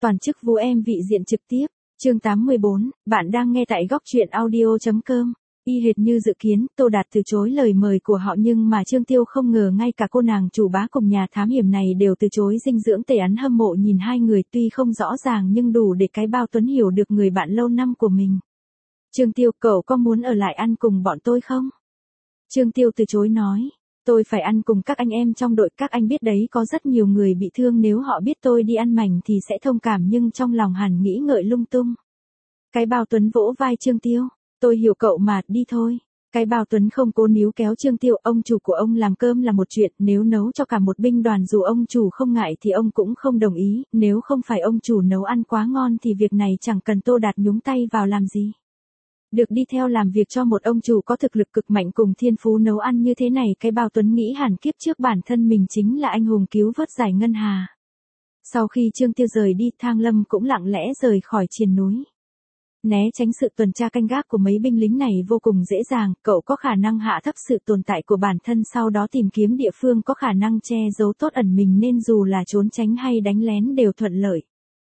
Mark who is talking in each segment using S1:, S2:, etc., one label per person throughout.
S1: Toàn chức Vũ Em vị diện trực tiếp, chương 84, bạn đang nghe tại góc truyện audio.com. Y hệt như dự kiến, Tô Đạt từ chối lời mời của họ nhưng mà Trương Tiêu không ngờ ngay cả cô nàng chủ bá cùng nhà thám hiểm này đều từ chối. Dinh dưỡng tề ắn hâm mộ nhìn hai người tuy không rõ ràng nhưng đủ để cái bao Tuấn hiểu được người bạn lâu năm của mình. Trương Tiêu, cậu có muốn ở lại ăn cùng bọn tôi không? Trương Tiêu từ chối nói. Tôi phải ăn cùng các anh em trong đội, các anh biết đấy, có rất nhiều người bị thương, nếu họ biết tôi đi ăn mảnh thì sẽ thông cảm, nhưng trong lòng hẳn nghĩ ngợi lung tung. Cái bao Tuấn vỗ vai Trương Tiêu. Tôi hiểu cậu mà, đi thôi. Cái bao Tuấn không cố níu kéo Trương Tiêu, ông chủ của ông làm cơm là một chuyện, nếu nấu cho cả một binh đoàn dù ông chủ không ngại thì ông cũng không đồng ý, nếu không phải ông chủ nấu ăn quá ngon thì việc này chẳng cần Tô Đạt nhúng tay vào làm gì. Được đi theo làm việc cho một ông chủ có thực lực cực mạnh cùng thiên phú nấu ăn như thế này, cái bao Tuấn nghĩ hẳn kiếp trước bản thân mình chính là anh hùng cứu vớt giải ngân hà. Sau khi Trương Tiêu rời đi, Thang Lâm cũng lặng lẽ rời khỏi triền núi. Né tránh sự tuần tra canh gác của mấy binh lính này vô cùng dễ dàng, cậu có khả năng hạ thấp sự tồn tại của bản thân, sau đó tìm kiếm địa phương có khả năng che giấu tốt ẩn mình, nên dù là trốn tránh hay đánh lén đều thuận lợi.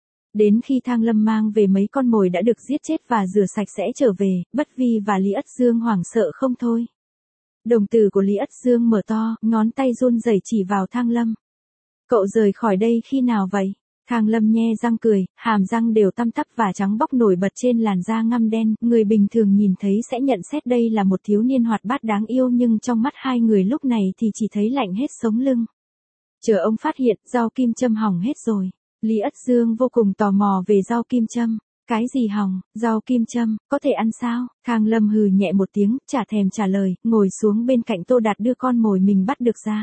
S1: Đến khi Thang Lâm mang về mấy con mồi đã được giết chết và rửa sạch sẽ trở về, Bất Vi và Lý Ất Dương hoảng sợ không thôi. Đồng tử của Lý Ất Dương mở to, ngón tay run rẩy chỉ vào Thang Lâm. Cậu rời khỏi đây khi nào vậy? Thang Lâm nhe răng cười, hàm răng đều tăm tắp và trắng bóc nổi bật trên làn da ngăm đen, người bình thường nhìn thấy sẽ nhận xét đây là một thiếu niên hoạt bát đáng yêu, nhưng trong mắt hai người lúc này thì chỉ thấy lạnh hết sống lưng. Chờ ông phát hiện, rau kim châm hỏng hết rồi. Lý Ất Dương vô cùng tò mò về rau kim châm. Cái gì hỏng, rau kim châm, có thể ăn sao? Thang Lâm hừ nhẹ một tiếng, chả thèm trả lời, ngồi xuống bên cạnh Tô Đạt đưa con mồi mình bắt được ra.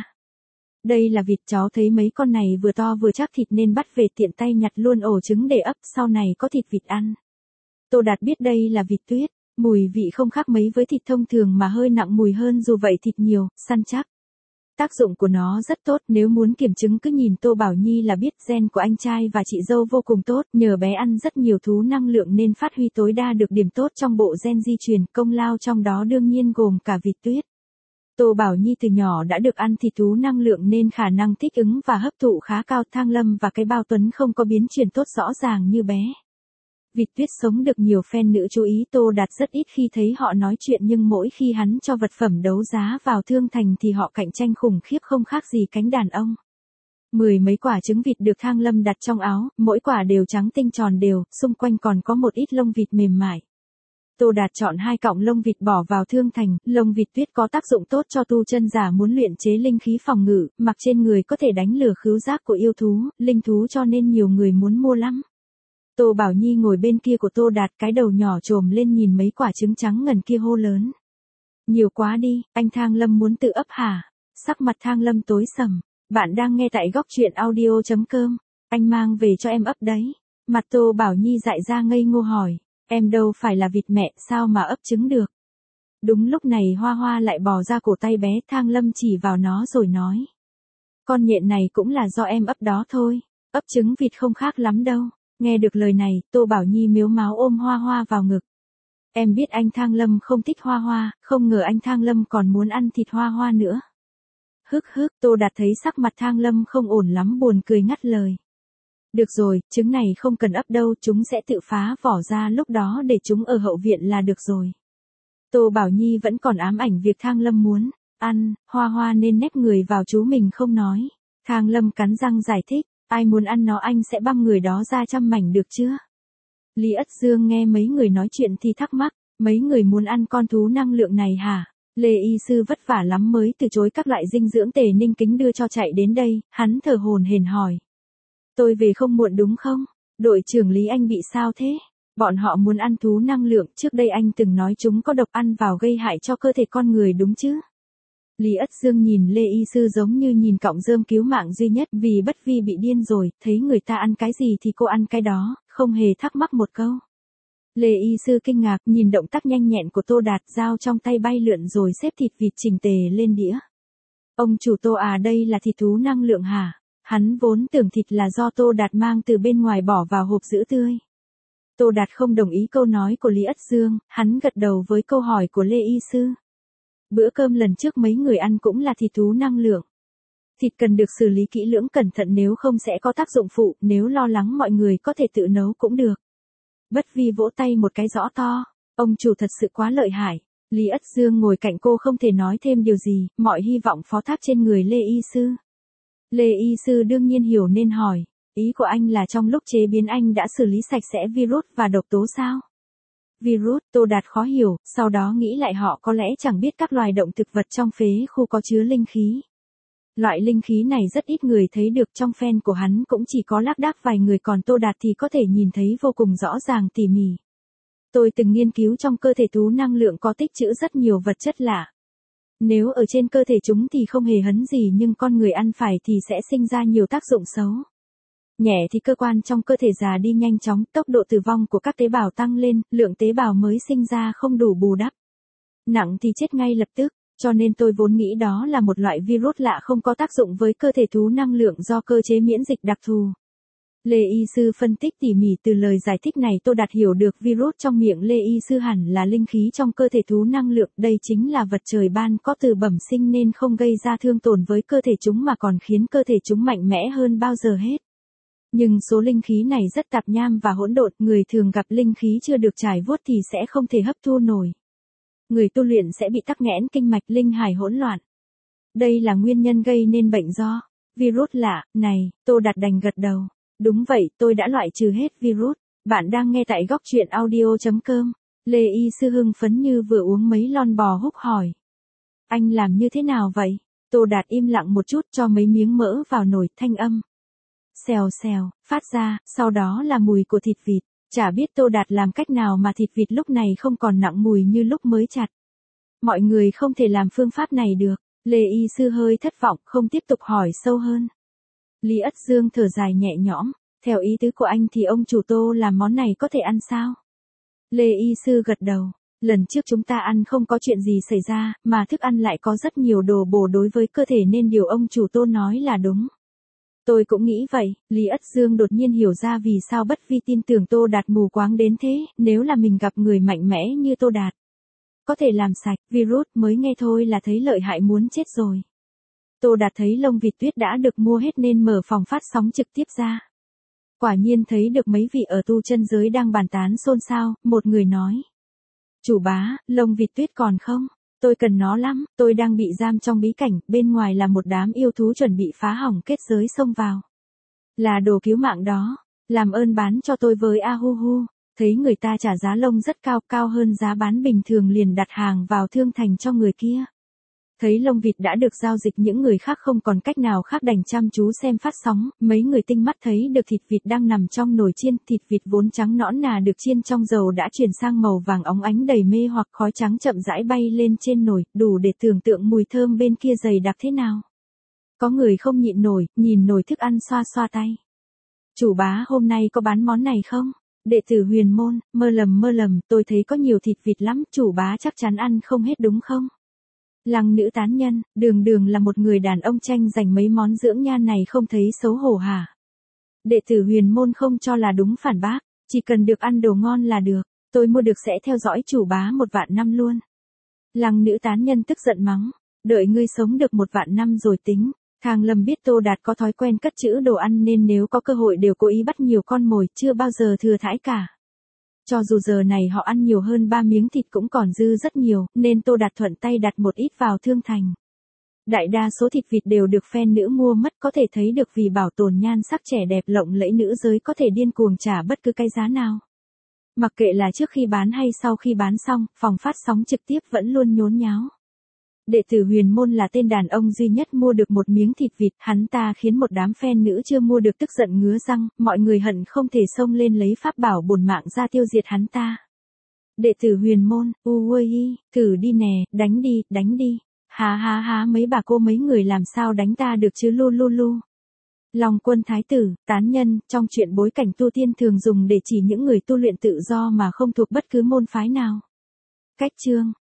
S1: Đây là vịt, cháu thấy mấy con này vừa to vừa chắc thịt nên bắt về, tiện tay nhặt luôn ổ trứng để ấp, sau này có thịt vịt ăn. Tô Đạt biết đây là vịt tuyết, mùi vị không khác mấy với thịt thông thường mà hơi nặng mùi hơn, dù vậy thịt nhiều, săn chắc. Tác dụng của nó rất tốt, nếu muốn kiểm chứng cứ nhìn Tô Bảo Nhi là biết. Gen của anh trai và chị dâu vô cùng tốt, nhờ bé ăn rất nhiều thú năng lượng nên phát huy tối đa được điểm tốt trong bộ gen di truyền, công lao trong đó đương nhiên gồm cả vịt tuyết. Tô Bảo Nhi từ nhỏ đã được ăn thịt thú năng lượng nên khả năng thích ứng và hấp thụ khá cao. Thang Lâm và cái bao Tuấn không có biến chuyển tốt rõ ràng như bé. Vịt tuyết sống được nhiều fan nữ chú ý. Tô Đạt rất ít khi thấy họ nói chuyện, nhưng mỗi khi hắn cho vật phẩm đấu giá vào thương thành thì họ cạnh tranh khủng khiếp, không khác gì cánh đàn ông. 10 mấy quả trứng vịt được Thang Lâm đặt trong áo, mỗi quả đều trắng tinh tròn đều, xung quanh còn có một ít lông vịt mềm mại. Tô Đạt chọn 2 cọng lông vịt bỏ vào thương thành. Lông vịt tuyết có tác dụng tốt cho tu chân giả muốn luyện chế linh khí phòng ngự, mặc trên người có thể đánh lừa khứu giác của yêu thú, linh thú, cho nên nhiều người muốn mua lắm. Tô Bảo Nhi ngồi bên kia của Tô Đạt, cái đầu nhỏ trồm lên nhìn mấy quả trứng trắng ngần kia hô lớn. Nhiều quá đi, anh Thang Lâm muốn tự ấp hả? Sắc mặt Thang Lâm tối sầm. Bạn đang nghe tại góc truyện audio.com. Anh mang về cho em ấp đấy. Mặt Tô Bảo Nhi dại ra ngây ngô hỏi. Em đâu phải là vịt mẹ, sao mà ấp trứng được? Đúng lúc này Hoa Hoa lại bò ra cổ tay bé. Thang Lâm chỉ vào nó rồi nói. Con nhện này cũng là do em ấp đó thôi. Ấp trứng vịt không khác lắm đâu. Nghe được lời này, Tô Bảo Nhi mếu máo ôm Hoa Hoa vào ngực. Em biết anh Thang Lâm không thích Hoa Hoa, không ngờ anh Thang Lâm còn muốn ăn thịt Hoa Hoa nữa. Hức hức, Tô Đạt thấy sắc mặt Thang Lâm không ổn lắm, buồn cười ngắt lời. Được rồi, trứng này không cần ấp đâu, chúng sẽ tự phá vỏ ra, lúc đó để chúng ở hậu viện là được rồi. Tô Bảo Nhi vẫn còn ám ảnh việc Thang Lâm muốn ăn Hoa Hoa nên nép người vào chú mình không nói. Thang Lâm cắn răng giải thích. Ai muốn ăn nó anh sẽ băm người đó ra trăm mảnh được chưa? Lý Ất Dương nghe mấy người nói chuyện thì thắc mắc, mấy người muốn ăn con thú năng lượng này hả? Lê y sư vất vả lắm mới từ chối các loại dinh dưỡng Tề Ninh Kính đưa cho chạy đến đây, hắn thở hổn hển hỏi. Tôi về không muộn đúng không? Đội trưởng Lý, anh bị sao thế? Bọn họ muốn ăn thú năng lượng, trước đây anh từng nói chúng có độc, ăn vào gây hại cho cơ thể con người đúng chứ? Lý Ất Dương nhìn Lê y sư giống như nhìn cọng rơm cứu mạng duy nhất, vì Bất Vi bị điên rồi, thấy người ta ăn cái gì thì cô ăn cái đó, không hề thắc mắc một câu. Lê y sư kinh ngạc nhìn động tác nhanh nhẹn của Tô Đạt, dao trong tay bay lượn rồi xếp thịt vịt chỉnh tề lên đĩa. Ông chủ Tô à, đây là thịt thú năng lượng hả? Hắn vốn tưởng thịt là do Tô Đạt mang từ bên ngoài bỏ vào hộp giữ tươi. Tô Đạt không đồng ý câu nói của Lý Ất Dương, hắn gật đầu với câu hỏi của Lê y sư. Bữa cơm lần trước mấy người ăn cũng là thịt thú năng lượng. Thịt cần được xử lý kỹ lưỡng cẩn thận nếu không sẽ có tác dụng phụ, nếu lo lắng mọi người có thể tự nấu cũng được. Bất Vi vỗ tay một cái rõ to, ông chủ thật sự quá lợi hại. Lý Ất Dương ngồi cạnh cô không thể nói thêm điều gì, mọi hy vọng phó thác trên người Lê Y Sư. Lê Y Sư đương nhiên hiểu nên hỏi, ý của anh là trong lúc chế biến anh đã xử lý sạch sẽ virus và độc tố sao? Virus, Tô Đạt khó hiểu, sau đó nghĩ lại họ có lẽ chẳng biết các loài động thực vật trong phế khu có chứa linh khí. Loại linh khí này rất ít người thấy được, trong fan của hắn cũng chỉ có lác đác vài người, còn Tô Đạt thì có thể nhìn thấy vô cùng rõ ràng tỉ mỉ. Tôi từng nghiên cứu trong cơ thể thú năng lượng có tích trữ rất nhiều vật chất lạ. Nếu ở trên cơ thể chúng thì không hề hấn gì, nhưng con người ăn phải thì sẽ sinh ra nhiều tác dụng xấu. Nhẹ thì cơ quan trong cơ thể già đi nhanh chóng, tốc độ tử vong của các tế bào tăng lên, lượng tế bào mới sinh ra không đủ bù đắp. Nặng thì chết ngay lập tức, cho nên tôi vốn nghĩ đó là một loại virus lạ không có tác dụng với cơ thể thú năng lượng do cơ chế miễn dịch đặc thù. Lê Y Sư phân tích tỉ mỉ, từ lời giải thích này Tô Đạt hiểu được virus trong miệng Lê Y Sư hẳn là linh khí trong cơ thể thú năng lượng, đây chính là vật trời ban có từ bẩm sinh nên không gây ra thương tổn với cơ thể chúng mà còn khiến cơ thể chúng mạnh mẽ hơn bao giờ hết. Nhưng số linh khí này rất tạp nham và hỗn độn, người thường gặp linh khí chưa được trải vuốt thì sẽ không thể hấp thu nổi. Người tu luyện sẽ bị tắc nghẽn kinh mạch, linh hải hỗn loạn. Đây là nguyên nhân gây nên bệnh do virus lạ này. Tô Đạt đành gật đầu. Đúng vậy, tôi đã loại trừ hết virus. Bạn đang nghe tại góc truyện audio.com. Lê Y Sư hưng phấn như vừa uống mấy lon bò húc hỏi. Anh làm như thế nào vậy? Tô Đạt im lặng một chút, cho mấy miếng mỡ vào nồi, thanh âm xèo xèo phát ra, sau đó là mùi của thịt vịt. Chả biết Tô Đạt làm cách nào mà thịt vịt lúc này không còn nặng mùi như lúc mới chặt. Mọi người không thể làm phương pháp này được. Lê Y Sư hơi thất vọng, không tiếp tục hỏi sâu hơn. Lý Ất Dương thở dài nhẹ nhõm, theo ý tứ của anh thì ông chủ Tô làm món này có thể ăn sao? Lê Y Sư gật đầu, lần trước chúng ta ăn không có chuyện gì xảy ra, mà thức ăn lại có rất nhiều đồ bổ đối với cơ thể nên điều ông chủ Tô nói là đúng. Tôi cũng nghĩ vậy. Lý Ất Dương đột nhiên hiểu ra vì sao Bất Vi tin tưởng Tô Đạt mù quáng đến thế, nếu là mình gặp người mạnh mẽ như Tô Đạt. Có thể làm sạch virus, mới nghe thôi là thấy lợi hại muốn chết rồi. Tô Đạt thấy lông vịt tuyết đã được mua hết nên mở phòng phát sóng trực tiếp ra. Quả nhiên thấy được mấy vị ở tu chân giới đang bàn tán xôn xao, một người nói. Chủ bá, lông vịt tuyết còn không? Tôi cần nó lắm, tôi đang bị giam trong bí cảnh, bên ngoài là một đám yêu thú chuẩn bị phá hỏng kết giới xông vào. Là đồ cứu mạng đó, làm ơn bán cho tôi với Ahuhu. Thấy người ta trả giá lông rất cao, cao hơn giá bán bình thường liền đặt hàng vào thương thành cho người kia. Thấy lông vịt đã được giao dịch, những người khác không còn cách nào khác đành chăm chú xem phát sóng, mấy người tinh mắt thấy được thịt vịt đang nằm trong nồi chiên, thịt vịt vốn trắng nõn nà được chiên trong dầu đã chuyển sang màu vàng óng ánh đầy mê hoặc, khói trắng chậm rãi bay lên trên nồi, đủ để tưởng tượng mùi thơm bên kia dày đặc thế nào. Có người không nhịn nổi, nhìn nồi thức ăn xoa xoa tay. Chủ bá, hôm nay có bán món này không? Đệ tử Huyền Môn, mơ lầm, tôi thấy có nhiều thịt vịt lắm, chủ bá chắc chắn ăn không hết đúng không? Lăng Nữ Tán Nhân, đường là một người đàn ông tranh giành mấy món dưỡng nhan này không thấy xấu hổ hả? Đệ tử Huyền Môn không cho là đúng, phản bác, chỉ cần được ăn đồ ngon là được, tôi mua được sẽ theo dõi chủ bá 1 vạn năm luôn. Lăng Nữ Tán Nhân tức giận mắng, đợi ngươi sống được 1 vạn năm rồi tính. Thang Lâm biết Tô Đạt có thói quen cất trữ đồ ăn nên nếu có cơ hội đều cố ý bắt nhiều con mồi, chưa bao giờ thừa thãi cả. Cho dù giờ này họ ăn nhiều hơn 3 miếng thịt cũng còn dư rất nhiều, nên Tô Đạt thuận tay đặt một ít vào thương thành. Đại đa số thịt vịt đều được fan nữ mua mất, có thể thấy được vì bảo tồn nhan sắc trẻ đẹp lộng lẫy nữ giới có thể điên cuồng trả bất cứ cái giá nào. Mặc kệ là trước khi bán hay sau khi bán xong, phòng phát sóng trực tiếp vẫn luôn nhốn nháo. Đệ tử Huyền Môn là tên đàn ông duy nhất mua được một miếng thịt vịt, hắn ta khiến một đám fan nữ chưa mua được tức giận ngứa răng, mọi người hận không thể xông lên lấy pháp bảo bổn mạng ra tiêu diệt hắn ta. Đệ tử Huyền Môn, uôi, thử đi nè, đánh đi, há, mấy bà cô mấy người làm sao đánh ta được chứ, lu. Long Quân Thái Tử, tán nhân, trong chuyện bối cảnh tu tiên thường dùng để chỉ những người tu luyện tự do mà không thuộc bất cứ môn phái nào. Cách chương